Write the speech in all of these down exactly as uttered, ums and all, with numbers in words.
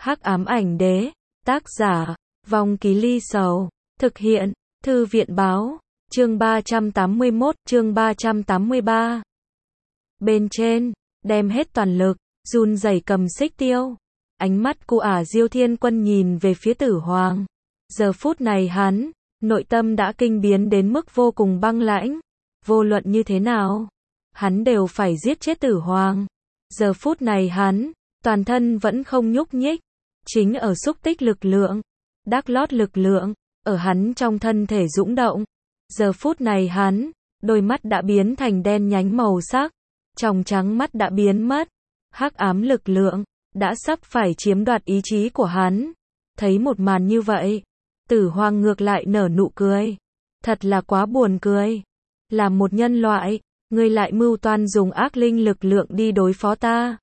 Hắc ám ảnh đế, tác giả, Vong Ký Ly Sầu, thực hiện, Thư viện báo, chương ba trăm tám mươi mốt, chương ba trăm tám mươi ba. Bên trên, đem hết toàn lực, run rẩy cầm xích tiêu. Ánh mắt của ả Diêu Thiên Quân nhìn về phía Tử Hoàng. Giờ phút này hắn, nội tâm đã kinh biến đến mức vô cùng băng lãnh. Vô luận như thế nào, hắn đều phải giết chết Tử Hoàng. Giờ phút này hắn, toàn thân vẫn không nhúc nhích. Chính ở xúc tích lực lượng, đắc lót lực lượng, ở hắn trong thân thể dũng động. Giờ phút này hắn, đôi mắt đã biến thành đen nhánh màu sắc, tròng trắng mắt đã biến mất. Hắc ám lực lượng, đã sắp phải chiếm đoạt ý chí của hắn. Thấy một màn như vậy, Tử Hoàng ngược lại nở nụ cười. Thật là quá buồn cười. Là một nhân loại, ngươi lại mưu toan dùng ác linh lực lượng đi đối phó ta.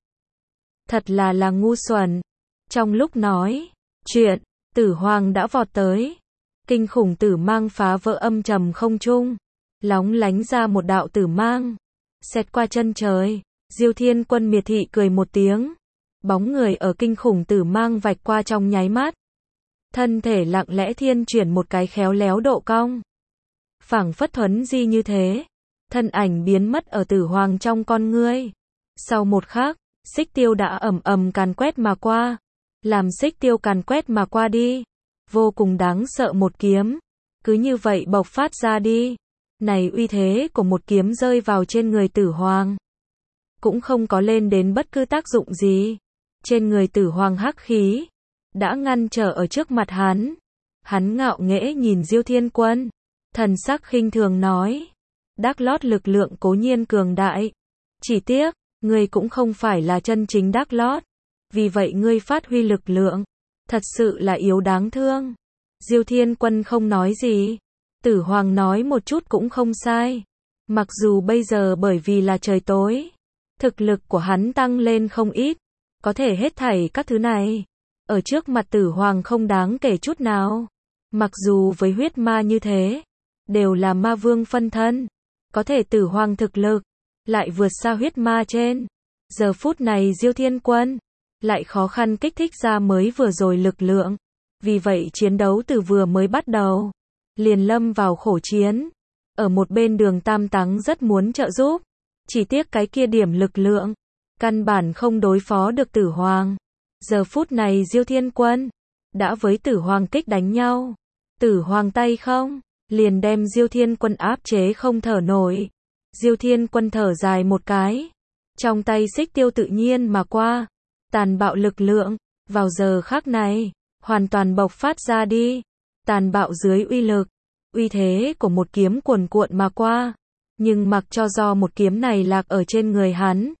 Thật là là ngu xuẩn. Trong lúc nói chuyện, Tử Hoàng đã vọt tới. Kinh khủng tử mang phá vỡ âm trầm không trung, lóng lánh ra một đạo tử mang, xẹt qua chân trời. Diêu Thiên Quân miệt thị cười một tiếng. Bóng người ở kinh khủng tử mang vạch qua trong nháy mắt. Thân thể lặng lẽ thiên chuyển một cái khéo léo độ cong. Phảng phất thuấn di như thế. Thân ảnh biến mất ở Tử Hoàng trong con ngươi. Sau một khắc, xích tiêu đã ầm ầm càn quét mà qua. Làm xích tiêu càn quét mà qua đi. Vô cùng đáng sợ một kiếm. Cứ như vậy bộc phát ra đi. Này uy thế của một kiếm rơi vào trên người Tử Hoàng. Cũng không có lên đến bất cứ tác dụng gì. Trên người Tử Hoàng hắc khí đã ngăn trở ở trước mặt hắn. Hắn ngạo nghễ nhìn Diêu Thiên Quân, thần sắc khinh thường nói: đắc lót lực lượng cố nhiên cường đại, chỉ tiếc ngươi cũng không phải là chân chính đắc lót, vì vậy ngươi phát huy lực lượng thật sự là yếu đáng thương. Diêu Thiên Quân không nói gì. Tử Hoàng nói một chút cũng không sai. Mặc dù bây giờ bởi vì là trời tối, thực lực của hắn tăng lên không ít, có thể hết thảy các thứ này ở trước mặt Tử Hoàng không đáng kể chút nào. Mặc dù với huyết ma như thế, đều là ma vương phân thân, có thể Tử Hoàng thực lực lại vượt xa huyết ma trên. Giờ phút này Diêu Thiên Quân lại khó khăn kích thích ra mới vừa rồi lực lượng. Vì vậy chiến đấu từ vừa mới bắt đầu liền lâm vào khổ chiến. Ở một bên Đường Tam Táng rất muốn trợ giúp, chỉ tiếc cái kia điểm lực lượng căn bản không đối phó được Tử Hoàng. Giờ phút này Diêu Thiên Quân đã với Tử Hoàng kích đánh nhau. Tử Hoàng tay không liền đem Diêu Thiên Quân áp chế không thở nổi. Diêu Thiên Quân thở dài một cái, trong tay xích tiêu tự nhiên mà qua. Tàn bạo lực lượng vào giờ khắc này hoàn toàn bộc phát ra đi. Tàn bạo dưới uy lực, uy thế của một kiếm cuồn cuộn mà qua. Nhưng mặc cho do một kiếm này lạc ở trên người hắn,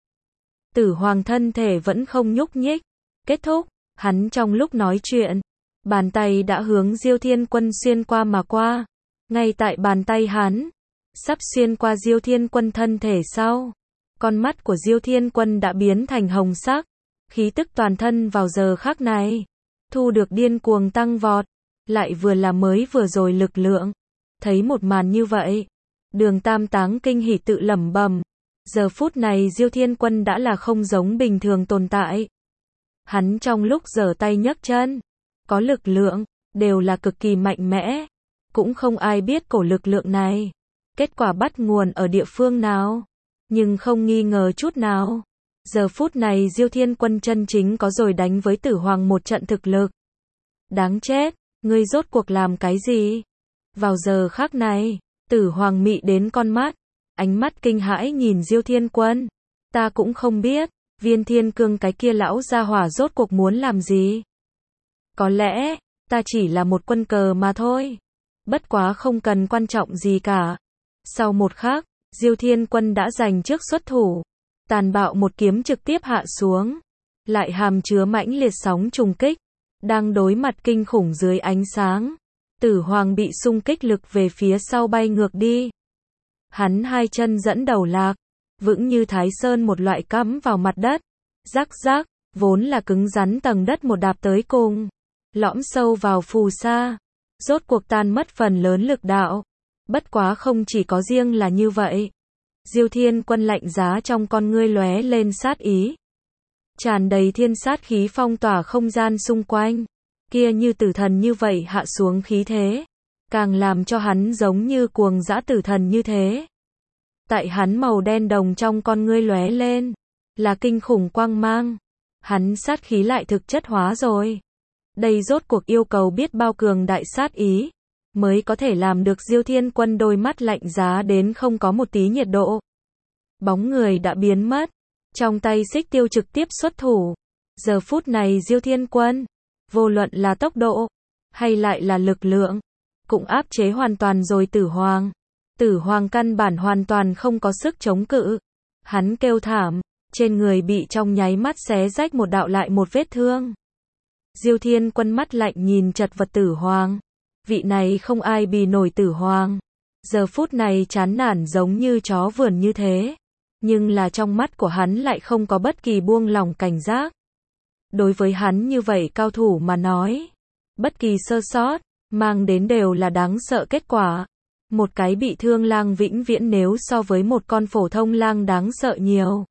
Tử Hoàng thân thể vẫn không nhúc nhích. Kết thúc, hắn trong lúc nói chuyện, bàn tay đã hướng Diêu Thiên Quân xuyên qua mà qua. Ngay tại bàn tay hắn sắp xuyên qua Diêu Thiên Quân thân thể sau, con mắt của Diêu Thiên Quân đã biến thành hồng sắc. Khí tức toàn thân vào giờ khắc này thu được điên cuồng tăng vọt, lại vừa là mới vừa rồi lực lượng. Thấy một màn như vậy, Đường Tam Táng kinh hỉ tự lẩm bẩm, giờ phút này Diêu Thiên Quân đã là không giống bình thường tồn tại. Hắn trong lúc giở tay nhấc chân, có lực lượng, đều là cực kỳ mạnh mẽ. Cũng không ai biết cổ lực lượng này kết quả bắt nguồn ở địa phương nào, nhưng không nghi ngờ chút nào, giờ phút này Diêu Thiên Quân chân chính có rồi đánh với Tử Hoàng một trận thực lực. Đáng chết, ngươi rốt cuộc làm cái gì? Vào giờ khắc này, Tử Hoàng mị đến con mắt, ánh mắt kinh hãi nhìn Diêu Thiên Quân. Ta cũng không biết, Viên Thiên Cương cái kia lão gia hỏa rốt cuộc muốn làm gì. Có lẽ, ta chỉ là một quân cờ mà thôi. Bất quá không cần quan trọng gì cả. Sau một khắc, Diêu Thiên Quân đã giành trước xuất thủ. Tàn bạo một kiếm trực tiếp hạ xuống, lại hàm chứa mãnh liệt sóng trùng kích. Đang đối mặt kinh khủng dưới ánh sáng, Tử Hoàng bị xung kích lực về phía sau bay ngược đi. Hắn hai chân dẫn đầu lạc, vững như Thái Sơn một loại cắm vào mặt đất. Rắc rắc, vốn là cứng rắn tầng đất một đạp tới cùng, lõm sâu vào phù sa, rốt cuộc tan mất phần lớn lực đạo. Bất quá không chỉ có riêng là như vậy. Diêu Thiên Quân lạnh giá trong con ngươi lóe lên sát ý. tràn đầy thiên sát khí phong tỏa không gian xung quanh. Kia như tử thần như vậy hạ xuống khí thế, càng làm cho hắn giống như cuồng dã tử thần như thế. Tại hắn màu đen đồng trong con ngươi lóe lên, là kinh khủng quang mang. Hắn sát khí lại thực chất hóa rồi. Đây rốt cuộc yêu cầu biết bao cường đại sát ý, mới có thể làm được Diêu Thiên Quân đôi mắt lạnh giá đến không có một tí nhiệt độ. Bóng người đã biến mất, trong tay xích tiêu trực tiếp xuất thủ. Giờ phút này Diêu Thiên Quân, vô luận là tốc độ, hay lại là lực lượng, cũng áp chế hoàn toàn rồi Tử Hoàng. Tử Hoàng căn bản hoàn toàn không có sức chống cự. Hắn kêu thảm, trên người bị trong nháy mắt xé rách một đạo lại một vết thương. Diêu Thiên Quân mắt lạnh nhìn chật vật Tử Hoàng. Vị này không ai bì nổi Tử Hoàng. Giờ phút này chán nản giống như chó vườn như thế. Nhưng là trong mắt của hắn lại không có bất kỳ buông lỏng cảnh giác. Đối với hắn như vậy cao thủ mà nói, bất kỳ sơ sót, mang đến đều là đáng sợ kết quả. Một cái bị thương lang vĩnh viễn nếu so với một con phổ thông lang đáng sợ nhiều.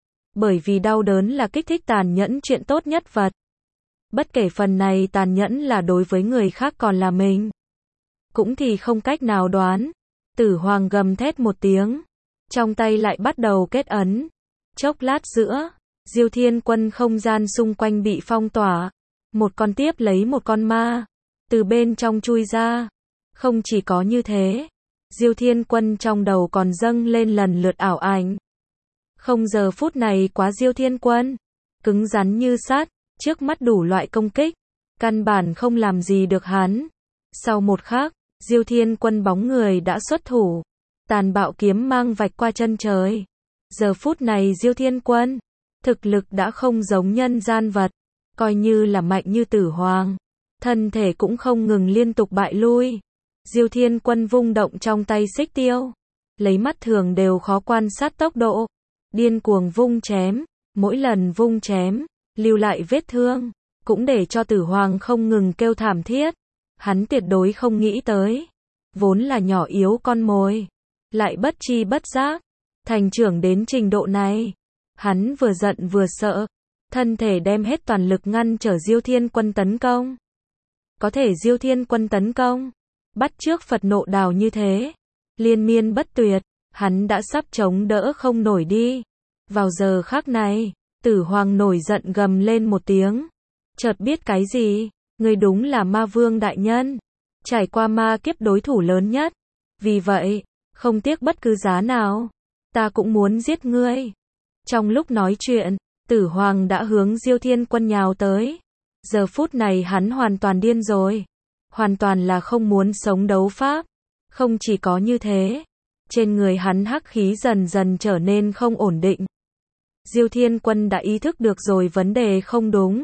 Bởi vì đau đớn là kích thích tàn nhẫn chuyện tốt nhất vật. Bất kể phần này tàn nhẫn là đối với người khác còn là mình, cũng thì không cách nào đoán. Tử Hoàng gầm thét một tiếng, trong tay lại bắt đầu kết ấn. Chốc lát giữa, Diêu Thiên Quân không gian xung quanh bị phong tỏa. Một con tiếp lấy một con ma, từ bên trong chui ra. Không chỉ có như thế, Diêu Thiên Quân trong đầu còn dâng lên lần lượt ảo ảnh. Không giờ phút này quá Diêu Thiên Quân, cứng rắn như sắt, trước mắt đủ loại công kích, căn bản không làm gì được hắn. Sau một khắc, Diêu Thiên Quân bóng người đã xuất thủ, tàn bạo kiếm mang vạch qua chân trời. Giờ phút này Diêu Thiên Quân, thực lực đã không giống nhân gian vật, coi như là mạnh như Tử Hoàng, thân thể cũng không ngừng liên tục bại lui. Diêu Thiên Quân vung động trong tay xích tiêu, lấy mắt thường đều khó quan sát tốc độ, điên cuồng vung chém, mỗi lần vung chém, lưu lại vết thương, cũng để cho Tử Hoàng không ngừng kêu thảm thiết. Hắn tuyệt đối không nghĩ tới, vốn là nhỏ yếu con mồi, lại bất chi bất giác, thành trưởng đến trình độ này. Hắn vừa giận vừa sợ, thân thể đem hết toàn lực ngăn trở Diêu Thiên Quân tấn công. Có thể Diêu Thiên Quân tấn công, bắt chước Phật nộ đào như thế, liên miên bất tuyệt, hắn đã sắp chống đỡ không nổi đi. Vào giờ khắc này, Tử Hoàng nổi giận gầm lên một tiếng, chợt biết cái gì, ngươi đúng là ma vương đại nhân, trải qua ma kiếp đối thủ lớn nhất, vì vậy, không tiếc bất cứ giá nào, ta cũng muốn giết ngươi. Trong lúc nói chuyện, Tử Hoàng đã hướng Diêu Thiên Quân nhào tới. Giờ phút này hắn hoàn toàn điên rồi, hoàn toàn là không muốn sống đấu pháp. Không chỉ có như thế, trên người hắn hắc khí dần dần trở nên không ổn định. Diêu Thiên Quân đã ý thức được rồi vấn đề không đúng.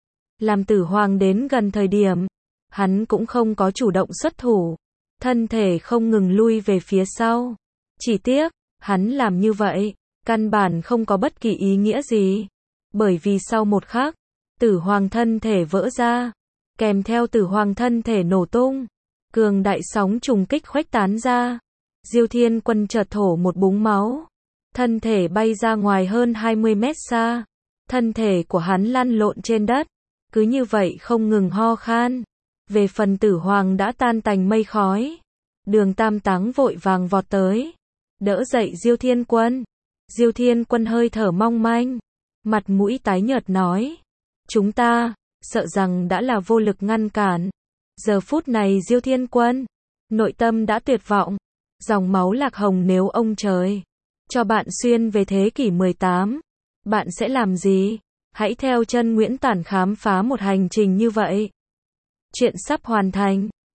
Làm Tử Hoàng đến gần thời điểm, hắn cũng không có chủ động xuất thủ, thân thể không ngừng lui về phía sau. Chỉ tiếc, hắn làm như vậy, căn bản không có bất kỳ ý nghĩa gì. Bởi vì sau một khắc, Tử Hoàng thân thể vỡ ra, kèm theo Tử Hoàng thân thể nổ tung, cường đại sóng trùng kích khuếch tán ra. Diêu Thiên Quân chợt thổ một búng máu, thân thể bay ra ngoài hơn hai mươi mét xa. Thân thể của hắn lăn lộn trên đất, cứ như vậy không ngừng ho khan. Về phần Tử Hoàng đã tan tành mây khói. Đường Tam Táng vội vàng vọt tới, đỡ dậy Diêu Thiên Quân. Diêu Thiên Quân hơi thở mong manh, mặt mũi tái nhợt nói, chúng ta, sợ rằng đã là vô lực ngăn cản. Giờ phút này Diêu Thiên Quân, nội tâm đã tuyệt vọng, dòng máu lạc hồng nếu ông trời cho bạn xuyên về thế kỷ mười tám, bạn sẽ làm gì? Hãy theo chân Nguyễn Tản khám phá một hành trình như vậy. Chuyện sắp hoàn thành.